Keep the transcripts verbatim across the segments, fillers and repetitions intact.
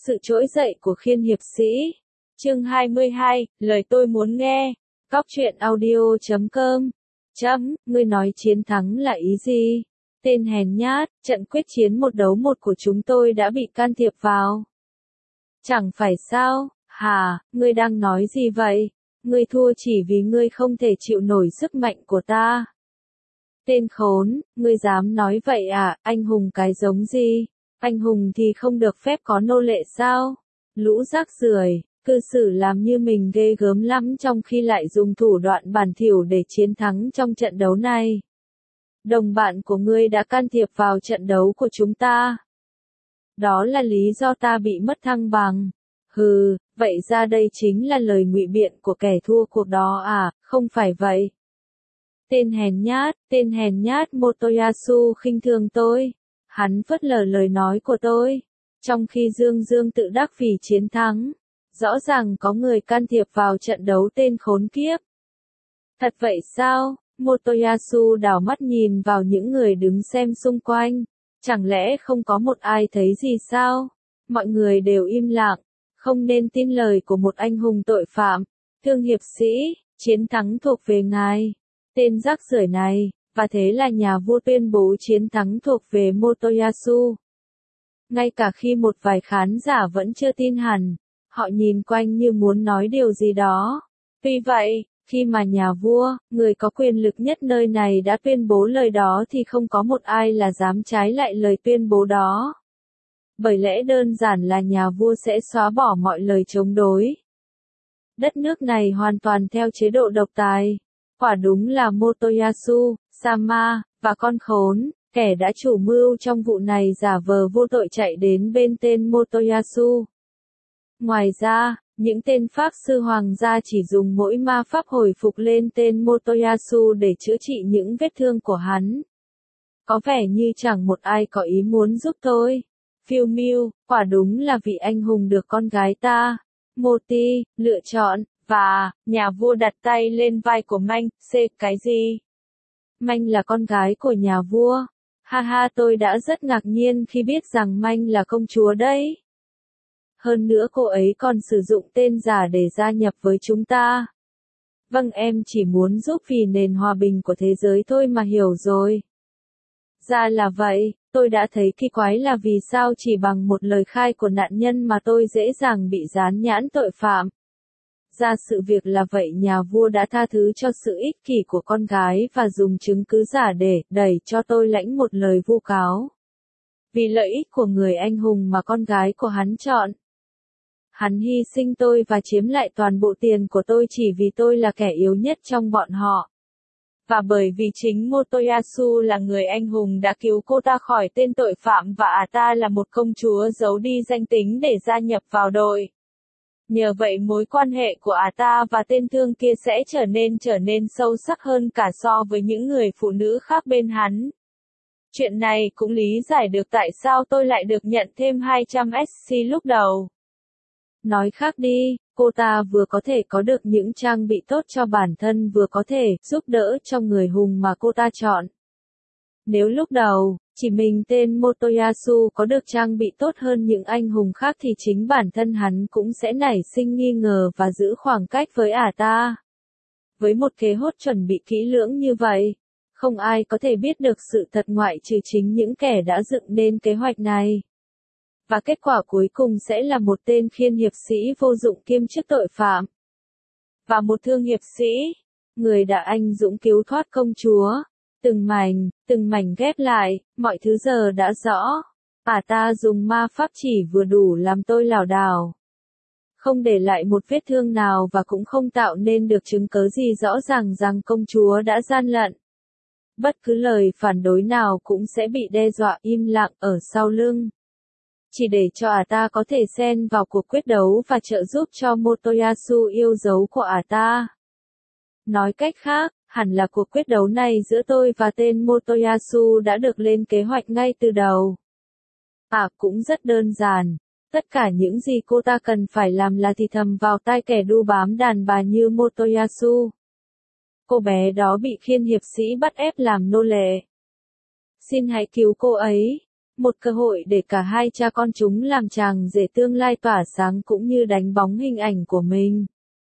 Sự trỗi dậy của khiên hiệp sĩ. Chương hai mươi hai, lời tôi muốn nghe. Cóc truyện audio chấm com. Chấm, ngươi nói chiến thắng là ý gì? Tên hèn nhát, trận quyết chiến một đấu một của chúng tôi đã bị can thiệp vào. Chẳng phải sao, hả, ngươi đang nói gì vậy? Ngươi thua chỉ vì ngươi không thể chịu nổi sức mạnh của ta. Tên khốn, ngươi dám nói vậy à, anh hùng cái giống gì? Anh hùng thì không được phép có nô lệ sao? Lũ rác rưởi, cư xử làm như mình ghê gớm lắm trong khi lại dùng thủ đoạn bẩn thỉu để chiến thắng trong trận đấu này. Đồng bạn của ngươi đã can thiệp vào trận đấu của chúng ta. Đó là lý do ta bị mất thăng bằng. Hừ, vậy ra đây chính là lời ngụy biện của kẻ thua cuộc đó à, không phải vậy? Tên hèn nhát, tên hèn nhát Motoyasu khinh thường tôi. Hắn phớt lờ lời nói của tôi. Trong khi Dương Dương tự đắc vì chiến thắng. Rõ ràng có người can thiệp vào trận đấu tên khốn kiếp. Thật vậy sao? Motoyasu đảo mắt nhìn vào những người đứng xem xung quanh. Chẳng lẽ không có một ai thấy gì sao? Mọi người đều im lặng. Không nên tin lời của một anh hùng tội phạm. Thương hiệp sĩ, chiến thắng thuộc về ngài. Tên rác rưởi này. Và thế là nhà vua tuyên bố chiến thắng thuộc về Motoyasu. Ngay cả khi một vài khán giả vẫn chưa tin hẳn, họ nhìn quanh như muốn nói điều gì đó. Tuy vậy, khi mà nhà vua, người có quyền lực nhất nơi này đã tuyên bố lời đó thì không có một ai là dám trái lại lời tuyên bố đó. Bởi lẽ đơn giản là nhà vua sẽ xóa bỏ mọi lời chống đối. Đất nước này hoàn toàn theo chế độ độc tài. Quả đúng là Motoyasu, Sama, và con khốn, kẻ đã chủ mưu trong vụ này giả vờ vô tội chạy đến bên tên Motoyasu. Ngoài ra, những tên pháp sư hoàng gia chỉ dùng mỗi ma pháp hồi phục lên tên Motoyasu để chữa trị những vết thương của hắn. Có vẻ như chẳng một ai có ý muốn giúp tôi. Phiêu Miêu, quả đúng là vị anh hùng được con gái ta, Moti, lựa chọn. Và, nhà vua đặt tay lên vai của Manh, C, cái gì? Manh là con gái của nhà vua. Ha ha, tôi đã rất ngạc nhiên khi biết rằng Manh là công chúa đấy. Hơn nữa cô ấy còn sử dụng tên giả để gia nhập với chúng ta. Vâng, em chỉ muốn giúp vì nền hòa bình của thế giới thôi mà, hiểu rồi. Ra là vậy, tôi đã thấy kỳ quái là vì sao chỉ bằng một lời khai của nạn nhân mà tôi dễ dàng bị dán nhãn tội phạm. Ra sự việc là vậy, nhà vua đã tha thứ cho sự ích kỷ của con gái và dùng chứng cứ giả để đẩy cho tôi lãnh một lời vu cáo. Vì lợi ích của người anh hùng mà con gái của hắn chọn. Hắn hy sinh tôi và chiếm lại toàn bộ tiền của tôi chỉ vì tôi là kẻ yếu nhất trong bọn họ. Và bởi vì chính Motoyasu là người anh hùng đã cứu cô ta khỏi tên tội phạm và à ta là một công chúa giấu đi danh tính để gia nhập vào đội. Nhờ vậy mối quan hệ của ả ta và tên thương kia sẽ trở nên trở nên sâu sắc hơn cả so với những người phụ nữ khác bên hắn. Chuyện này cũng lý giải được tại sao tôi lại được nhận thêm hai trăm ét xê lúc đầu. Nói khác đi, cô ta vừa có thể có được những trang bị tốt cho bản thân vừa có thể giúp đỡ cho người hùng mà cô ta chọn. Nếu lúc đầu, chỉ mình tên Motoyasu có được trang bị tốt hơn những anh hùng khác thì chính bản thân hắn cũng sẽ nảy sinh nghi ngờ và giữ khoảng cách với ả ta. Với một kế hoạch chuẩn bị kỹ lưỡng như vậy, không ai có thể biết được sự thật ngoại trừ chính những kẻ đã dựng nên kế hoạch này. Và kết quả cuối cùng sẽ là một tên khiên hiệp sĩ vô dụng kiêm chức tội phạm. Và một thương hiệp sĩ, người đã anh dũng cứu thoát công chúa. Từng mảnh, từng mảnh ghép lại, mọi thứ giờ đã rõ. Ả ta dùng ma pháp chỉ vừa đủ làm tôi lảo đảo. Không để lại một vết thương nào và cũng không tạo nên được chứng cớ gì rõ ràng rằng công chúa đã gian lận. Bất cứ lời phản đối nào cũng sẽ bị đe dọa im lặng ở sau lưng. Chỉ để cho ả ta có thể xen vào cuộc quyết đấu và trợ giúp cho Motoyasu yêu dấu của ả ta. Nói cách khác, hẳn là cuộc quyết đấu này giữa tôi và tên Motoyasu đã được lên kế hoạch ngay từ đầu. À, cũng rất đơn giản. Tất cả những gì cô ta cần phải làm là thì thầm vào tai kẻ đu bám đàn bà như Motoyasu. Cô bé đó bị khiên hiệp sĩ bắt ép làm nô lệ. Xin hãy cứu cô ấy. một cơ hội để cả hai cha con chúng làm chàng rể tương lai tỏa sáng cũng như đánh bóng hình ảnh của mình.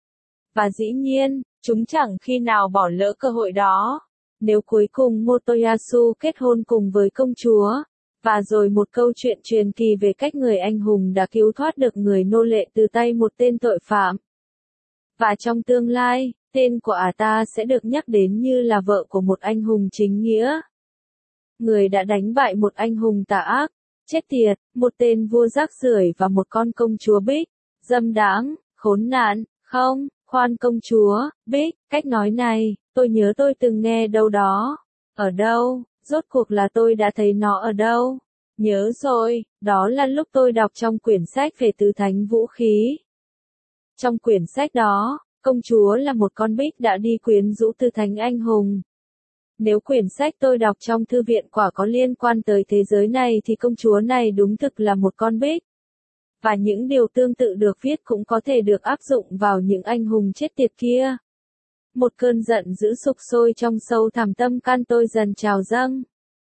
Và dĩ nhiên, chúng chẳng khi nào bỏ lỡ cơ hội đó. Nếu cuối cùng Motoyasu kết hôn cùng với công chúa, và rồi một câu chuyện truyền kỳ về cách người anh hùng đã cứu thoát được người nô lệ từ tay một tên tội phạm. Và trong tương lai, tên của ả ta sẽ được nhắc đến như là vợ của một anh hùng chính nghĩa. Người đã đánh bại một anh hùng tà ác, chết tiệt, một tên vua rác rưởi và một con công chúa Bích, dâm đãng, khốn nạn, không, khoan công chúa, Bích, cách nói này, tôi nhớ tôi từng nghe đâu đó. Ở đâu, rốt cuộc là tôi đã thấy nó ở đâu? Nhớ rồi, đó là lúc tôi đọc trong quyển sách về tứ thánh vũ khí. Trong quyển sách đó, công chúa là một con bích đã đi quyến rũ tứ thánh anh hùng. Nếu quyển sách tôi đọc trong thư viện quả có liên quan tới thế giới này thì công chúa này đúng thực là một con bích. Và những điều tương tự được viết cũng có thể được áp dụng vào những anh hùng chết tiệt kia. Một cơn giận dữ sục sôi trong sâu thẳm tâm can tôi dần trào dâng.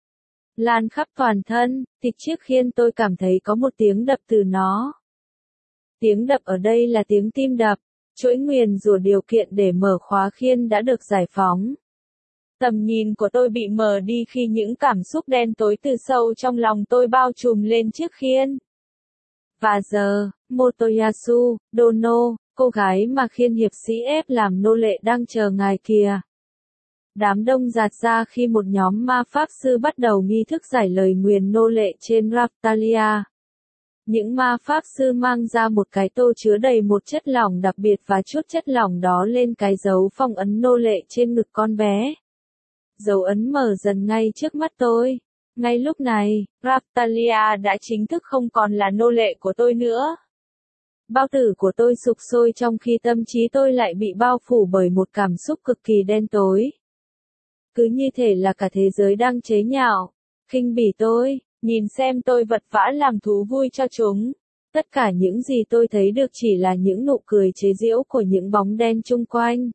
Lan khắp toàn thân, thịt chiếc khiên tôi cảm thấy có một tiếng đập từ nó. Tiếng đập ở đây là tiếng tim đập, chuỗi nguyền rủa điều kiện để mở khóa khiên đã được giải phóng. Tầm nhìn của tôi bị mờ đi khi những cảm xúc đen tối từ sâu trong lòng tôi bao trùm lên chiếc khiên. Và giờ, Motoyasu, Dono, cô gái mà khiên hiệp sĩ ép làm nô lệ đang chờ ngài kìa. Đám đông dạt ra khi một nhóm ma pháp sư bắt đầu nghi thức giải lời nguyền nô lệ trên Raftalia. Những ma pháp sư mang ra một cái tô chứa đầy một chất lỏng đặc biệt và chút chất lỏng đó lên cái dấu phong ấn nô lệ trên ngực con bé. Dấu ấn mở dần ngay trước mắt tôi. Ngay lúc này, Raftalia đã chính thức không còn là nô lệ của tôi nữa. Bao tử của tôi sục sôi trong khi tâm trí tôi lại bị bao phủ bởi một cảm xúc cực kỳ đen tối. Cứ như thể là cả thế giới đang chế nhạo, khinh bỉ tôi, nhìn xem tôi vật vã làm thú vui cho chúng. Tất cả những gì tôi thấy được chỉ là những nụ cười chế giễu của những bóng đen chung quanh.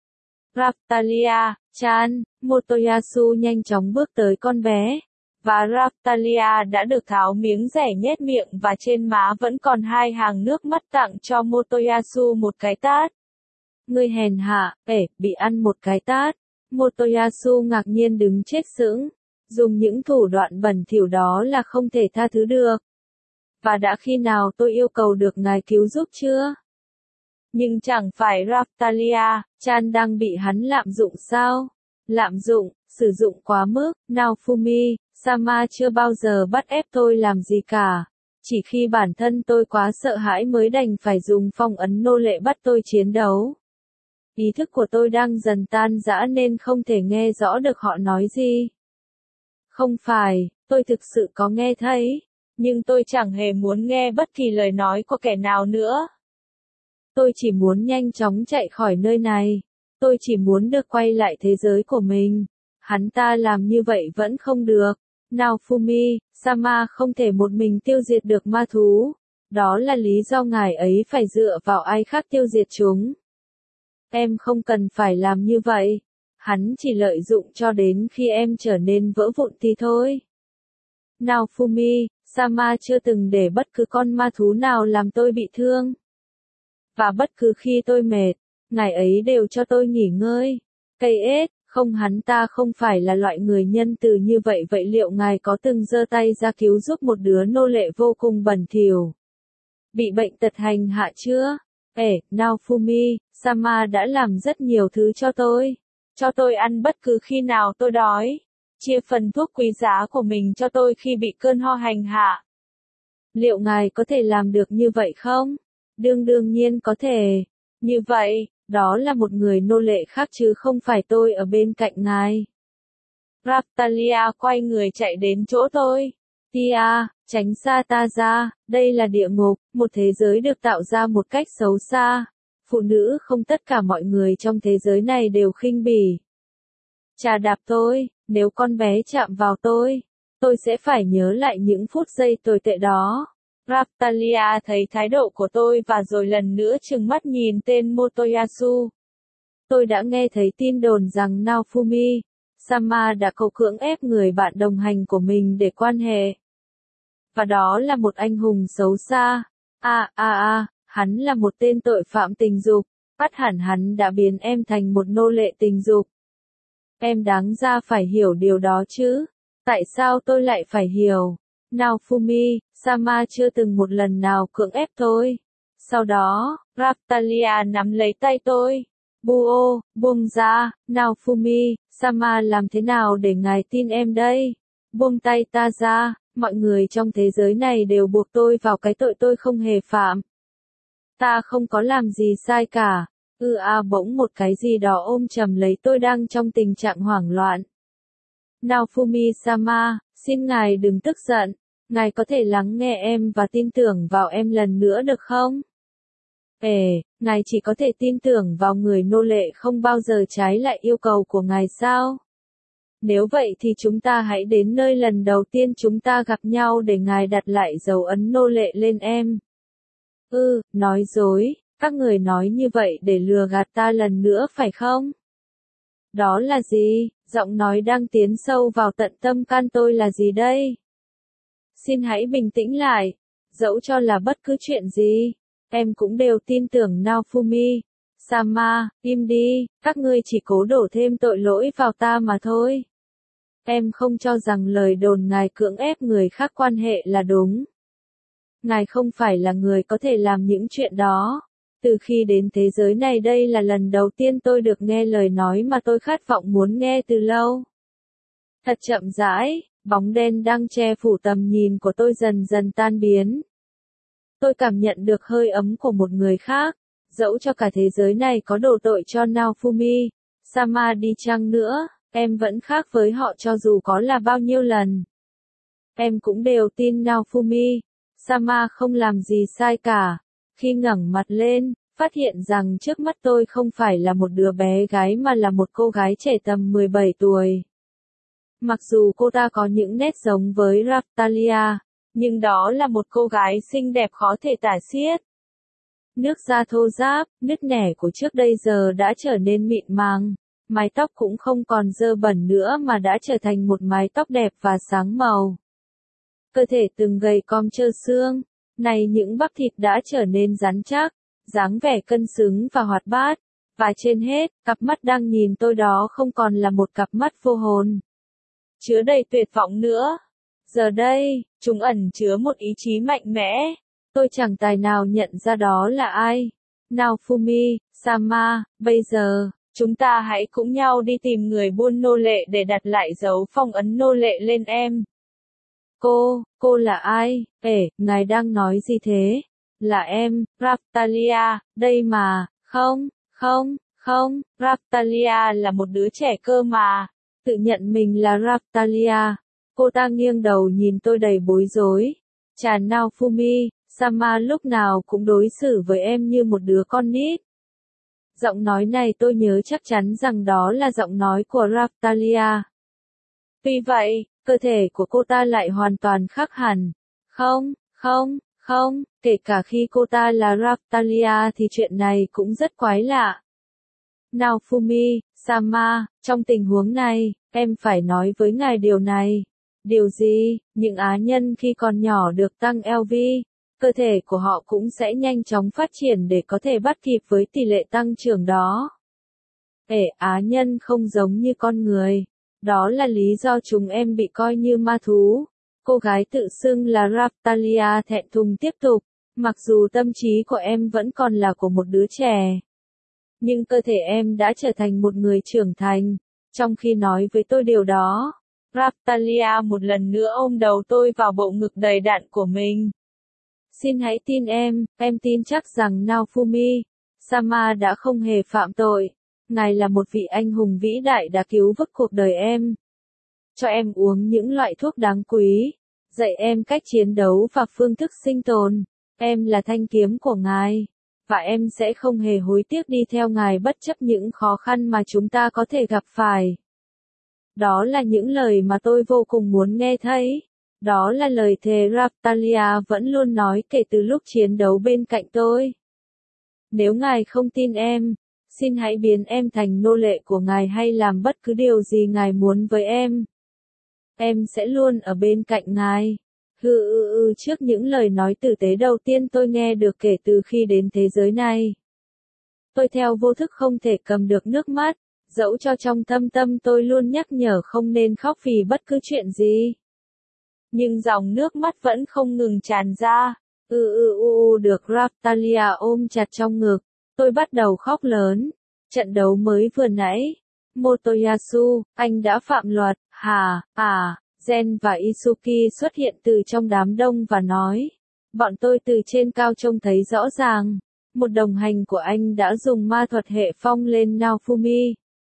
Raftalia, Chan, Motoyasu nhanh chóng bước tới con bé. Và Raftalia đã được tháo miếng rẻ nhét miệng và trên má vẫn còn hai hàng nước mắt tặng cho Motoyasu một cái tát. Ngươi hèn hạ, ể, bị ăn một cái tát. Motoyasu ngạc nhiên đứng chết sững. Dùng những thủ đoạn bẩn thỉu đó là không thể tha thứ được. Và đã khi nào tôi yêu cầu được ngài cứu giúp chưa? Nhưng chẳng phải Raftalia, Chan đang bị hắn lạm dụng sao? Lạm dụng, sử dụng quá mức, Naofumi, Sama chưa bao giờ bắt ép tôi làm gì cả. Chỉ khi bản thân tôi quá sợ hãi mới đành phải dùng phong ấn nô lệ bắt tôi chiến đấu. Ý thức của tôi đang dần tan rã nên không thể nghe rõ được họ nói gì. Không phải, tôi thực sự có nghe thấy, nhưng tôi chẳng hề muốn nghe bất kỳ lời nói của kẻ nào nữa. Tôi chỉ muốn nhanh chóng chạy khỏi nơi này. Tôi chỉ muốn được quay lại thế giới của mình. Hắn ta làm như vậy vẫn không được. Naofumi, Sama không thể một mình tiêu diệt được ma thú. Đó là lý do ngài ấy phải dựa vào ai khác tiêu diệt chúng. Em không cần phải làm như vậy. Hắn chỉ lợi dụng cho đến khi em trở nên vỡ vụn thì thôi. Naofumi, Sama chưa từng để bất cứ con ma thú nào làm tôi bị thương. Và bất cứ khi tôi mệt, ngài ấy đều cho tôi nghỉ ngơi. Cây ết, không hắn ta không phải là loại người nhân từ như vậy. Vậy liệu ngài có từng giơ tay ra cứu giúp một đứa nô lệ vô cùng bẩn thỉu, bị bệnh tật hành hạ chưa? Ê, Naofumi, Sama đã làm rất nhiều thứ cho tôi. Cho tôi ăn bất cứ khi nào tôi đói. Chia phần thuốc quý giá của mình cho tôi khi bị cơn ho hành hạ. Liệu ngài có thể làm được như vậy không? Đương đương nhiên có thể. Như vậy, đó là một người nô lệ khác chứ không phải tôi ở bên cạnh ngài. Raftalia quay người chạy đến chỗ tôi. Tia, tránh xa ta ra, đây là địa ngục, một thế giới được tạo ra một cách xấu xa. Phụ nữ không tất cả mọi người trong thế giới này đều khinh bỉ. Chà đạp tôi, nếu con bé chạm vào tôi, tôi sẽ phải nhớ lại những phút giây tồi tệ đó. Raftalia thấy thái độ của tôi và rồi lần nữa trừng mắt nhìn tên Motoyasu. Tôi đã nghe thấy tin đồn rằng Naofumi, Sama đã cầu cưỡng ép người bạn đồng hành của mình để quan hệ. và đó là một anh hùng xấu xa. À à à, hắn là một tên tội phạm tình dục, bắt hẳn hắn đã biến em thành một nô lệ tình dục. Em đáng ra phải hiểu điều đó chứ. Tại sao tôi lại phải hiểu? Naofumi, Sama chưa từng một lần nào cưỡng ép tôi. Sau đó, Raphtalia nắm lấy tay tôi. Buo, buông ra, Naofumi, Sama làm thế nào để ngài tin em đây? Buông tay ta ra, mọi người trong thế giới này đều buộc tôi vào cái tội tôi không hề phạm. Ta không có làm gì sai cả. Ừ à bỗng một cái gì đó ôm chầm lấy tôi đang trong tình trạng hoảng loạn. Naofumi-sama, xin ngài đừng tức giận. Ngài có thể lắng nghe em và tin tưởng vào em lần nữa được không? Ê, ngài chỉ có thể tin tưởng vào người nô lệ không bao giờ trái lại yêu cầu của ngài sao? Nếu vậy thì chúng ta hãy đến nơi lần đầu tiên chúng ta gặp nhau để ngài đặt lại dấu ấn nô lệ lên em. Ừ, nói dối, các người nói như vậy để lừa gạt ta lần nữa phải không? Đó là gì? Giọng nói đang tiến sâu vào tận tâm can tôi là gì đây? Xin hãy bình tĩnh lại. Dẫu cho là bất cứ chuyện gì, em cũng đều tin tưởng Naofumi. Sama, im đi, các ngươi chỉ cố đổ thêm tội lỗi vào ta mà thôi. Em không cho rằng lời đồn ngài cưỡng ép người khác quan hệ là đúng. Ngài không phải là người có thể làm những chuyện đó. Từ khi đến thế giới này đây là lần đầu tiên tôi được nghe lời nói mà tôi khát vọng muốn nghe từ lâu. Thật chậm rãi, bóng đen đang che phủ tầm nhìn của tôi dần dần tan biến. Tôi cảm nhận được hơi ấm của một người khác, dẫu cho cả thế giới này có đổ tội cho Naofumi, Sama đi chăng nữa, em vẫn khác với họ cho dù có là bao nhiêu lần. Em cũng đều tin Naofumi, Sama không làm gì sai cả. Khi ngẩng mặt lên, phát hiện rằng trước mắt tôi không phải là một đứa bé gái mà là một cô gái trẻ tầm mười bảy tuổi. Mặc dù cô ta có những nét giống với Raphtalia, nhưng đó là một cô gái xinh đẹp khó thể tả xiết. Nước da thô ráp, nứt nẻ của trước đây giờ đã trở nên mịn màng, mái tóc cũng không còn dơ bẩn nữa mà đã trở thành một mái tóc đẹp và sáng màu. Cơ thể từng gầy còm trơ xương, này những bắp thịt đã trở nên rắn chắc, dáng vẻ cân xứng và hoạt bát, và trên hết, cặp mắt đang nhìn tôi đó không còn là một cặp mắt vô hồn, chứa đầy tuyệt vọng nữa. Giờ đây, chúng ẩn chứa một ý chí mạnh mẽ. Tôi chẳng tài nào nhận ra đó là ai. Naofumi, Sama, bây giờ, chúng ta hãy cùng nhau đi tìm người buôn nô lệ để đặt lại dấu phong ấn nô lệ lên em. Cô, cô là ai? Ê, ngài đang nói gì thế? Là em, Raphtalia, đây mà, không, không, không, Raphtalia là một đứa trẻ cơ mà, tự nhận mình là Raphtalia. Cô ta nghiêng đầu nhìn tôi đầy bối rối. Chà Naofumi, Sama lúc nào cũng đối xử với em như một đứa con nít. Giọng nói này tôi nhớ chắc chắn rằng đó là giọng nói của Raphtalia. Tuy vậy, cơ thể của cô ta lại hoàn toàn khác hẳn. Không, không, không, kể cả khi cô ta là Raphtalia thì chuyện này cũng rất quái lạ. Naofumi, Sama, trong tình huống này, em phải nói với ngài điều này. Điều gì? Những á nhân khi còn nhỏ được tăng lờ vê, cơ thể của họ cũng sẽ nhanh chóng phát triển để có thể bắt kịp với tỷ lệ tăng trưởng đó. Ê, á nhân không giống như con người. Đó là lý do chúng em bị coi như ma thú. Cô gái tự xưng là Raphtalia thẹn thùng tiếp tục, mặc dù tâm trí của em vẫn còn là của một đứa trẻ. Nhưng cơ thể em đã trở thành một người trưởng thành. Trong khi nói với tôi điều đó, Raphtalia một lần nữa ôm đầu tôi vào bộ ngực đầy đặn của mình. Xin hãy tin em, em tin chắc rằng Naofumi, Sama đã không hề phạm tội. Ngài là một vị anh hùng vĩ đại đã cứu vớt cuộc đời em. Cho em uống những loại thuốc đáng quý, dạy em cách chiến đấu và phương thức sinh tồn. Em là thanh kiếm của Ngài, và em sẽ không hề hối tiếc đi theo Ngài bất chấp những khó khăn mà chúng ta có thể gặp phải. Đó là những lời mà tôi vô cùng muốn nghe thấy. Đó là lời thề Raphtalia vẫn luôn nói kể từ lúc chiến đấu bên cạnh tôi. Nếu Ngài không tin em, xin hãy biến em thành nô lệ của Ngài hay làm bất cứ điều gì Ngài muốn với em. Em sẽ luôn ở bên cạnh Ngài. Hừ ư ư trước những lời nói tử tế đầu tiên tôi nghe được kể từ khi đến thế giới này. Tôi theo vô thức không thể cầm được nước mắt, dẫu cho trong thâm tâm tôi luôn nhắc nhở không nên khóc vì bất cứ chuyện gì. Nhưng dòng nước mắt vẫn không ngừng tràn ra. Ừ ừ u u được Raphtalia ôm chặt trong ngực. Tôi bắt đầu khóc lớn. Trận đấu mới vừa nãy. Motoyasu, anh đã phạm luật, hả, à, Gen và Isuki xuất hiện từ trong đám đông và nói. Bọn tôi từ trên cao trông thấy rõ ràng. Một đồng hành của anh đã dùng ma thuật hệ phong lên Naofumi.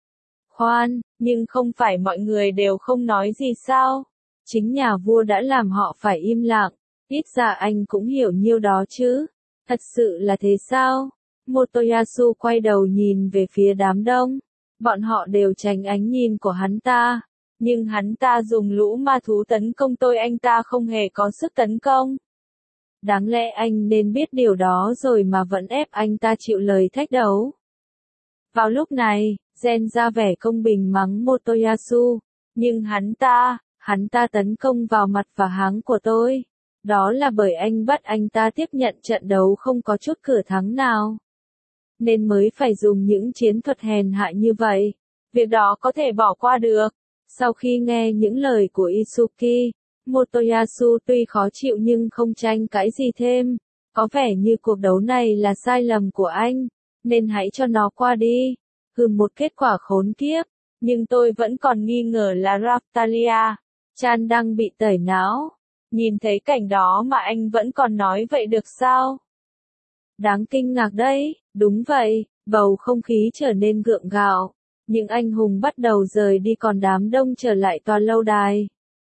Khoan, nhưng không phải mọi người đều không nói gì sao? Chính nhà vua đã làm họ phải im lặng. Ít ra anh cũng hiểu nhiêu đó chứ. Thật sự là thế sao? Motoyasu quay đầu nhìn về phía đám đông. Bọn họ đều tránh ánh nhìn của hắn ta. Nhưng hắn ta dùng lũ ma thú tấn công tôi, anh ta không hề có sức tấn công. Đáng lẽ anh nên biết điều đó rồi mà vẫn ép anh ta chịu lời thách đấu. Vào lúc này, Gen ra vẻ công bình mắng Motoyasu. Nhưng hắn ta, hắn ta tấn công vào mặt và háng của tôi. Đó là bởi anh bắt anh ta tiếp nhận trận đấu không có chút cửa thắng nào. Nên mới phải dùng những chiến thuật hèn hạ như vậy. Việc đó có thể bỏ qua được. Sau khi nghe những lời của Isuki, Motoyasu tuy khó chịu nhưng không tranh cãi gì thêm. Có vẻ như cuộc đấu này là sai lầm của anh, nên hãy cho nó qua đi. Hừ, một kết quả khốn kiếp. Nhưng tôi vẫn còn nghi ngờ là Raphtalia Chan đang bị tẩy não. Nhìn thấy cảnh đó mà anh vẫn còn nói vậy được sao? Đáng kinh ngạc đấy, đúng vậy, bầu không khí trở nên gượng gạo. Những anh hùng bắt đầu rời đi còn đám đông trở lại tòa lâu đài.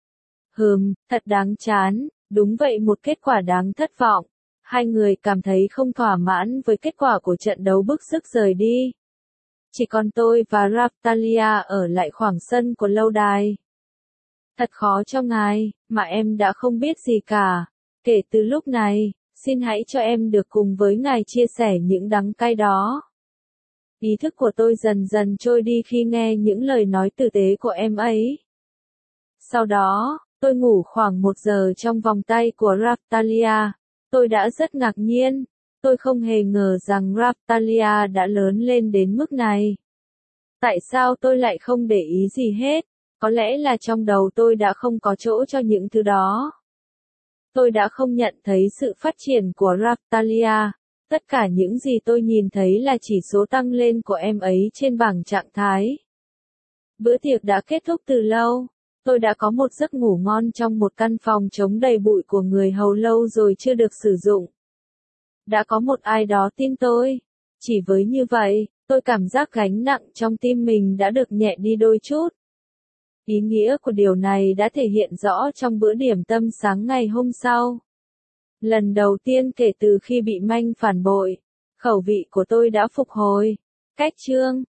Hừm, thật đáng chán, đúng vậy, một kết quả đáng thất vọng. Hai người cảm thấy không thỏa mãn với kết quả của trận đấu, bức sức rời đi. Chỉ còn tôi và Raphtalia ở lại khoảng sân của lâu đài. Thật khó cho ngài, mà em đã không biết gì cả. Kể từ lúc này, xin hãy cho em được cùng với ngài chia sẻ những đắng cay đó. Ý thức của tôi dần dần trôi đi khi nghe những lời nói tử tế của em ấy. Sau đó, tôi ngủ khoảng một giờ trong vòng tay của Raphtalia. Tôi đã rất ngạc nhiên. Tôi không hề ngờ rằng Raphtalia đã lớn lên đến mức này. Tại sao tôi lại không để ý gì hết? Có lẽ là trong đầu tôi đã không có chỗ cho những thứ đó. Tôi đã không nhận thấy sự phát triển của Raphtalia. Tất cả những gì tôi nhìn thấy là chỉ số tăng lên của em ấy trên bảng trạng thái. Bữa tiệc đã kết thúc từ lâu. Tôi đã có một giấc ngủ ngon trong một căn phòng trống đầy bụi của người hầu lâu rồi chưa được sử dụng. Đã có một ai đó tin tôi. Chỉ với như vậy, tôi cảm giác gánh nặng trong tim mình đã được nhẹ đi đôi chút. Ý nghĩa của điều này đã thể hiện rõ trong bữa điểm tâm sáng ngày hôm sau. Lần đầu tiên kể từ khi bị Manh phản bội, khẩu vị của tôi đã phục hồi. Cách chương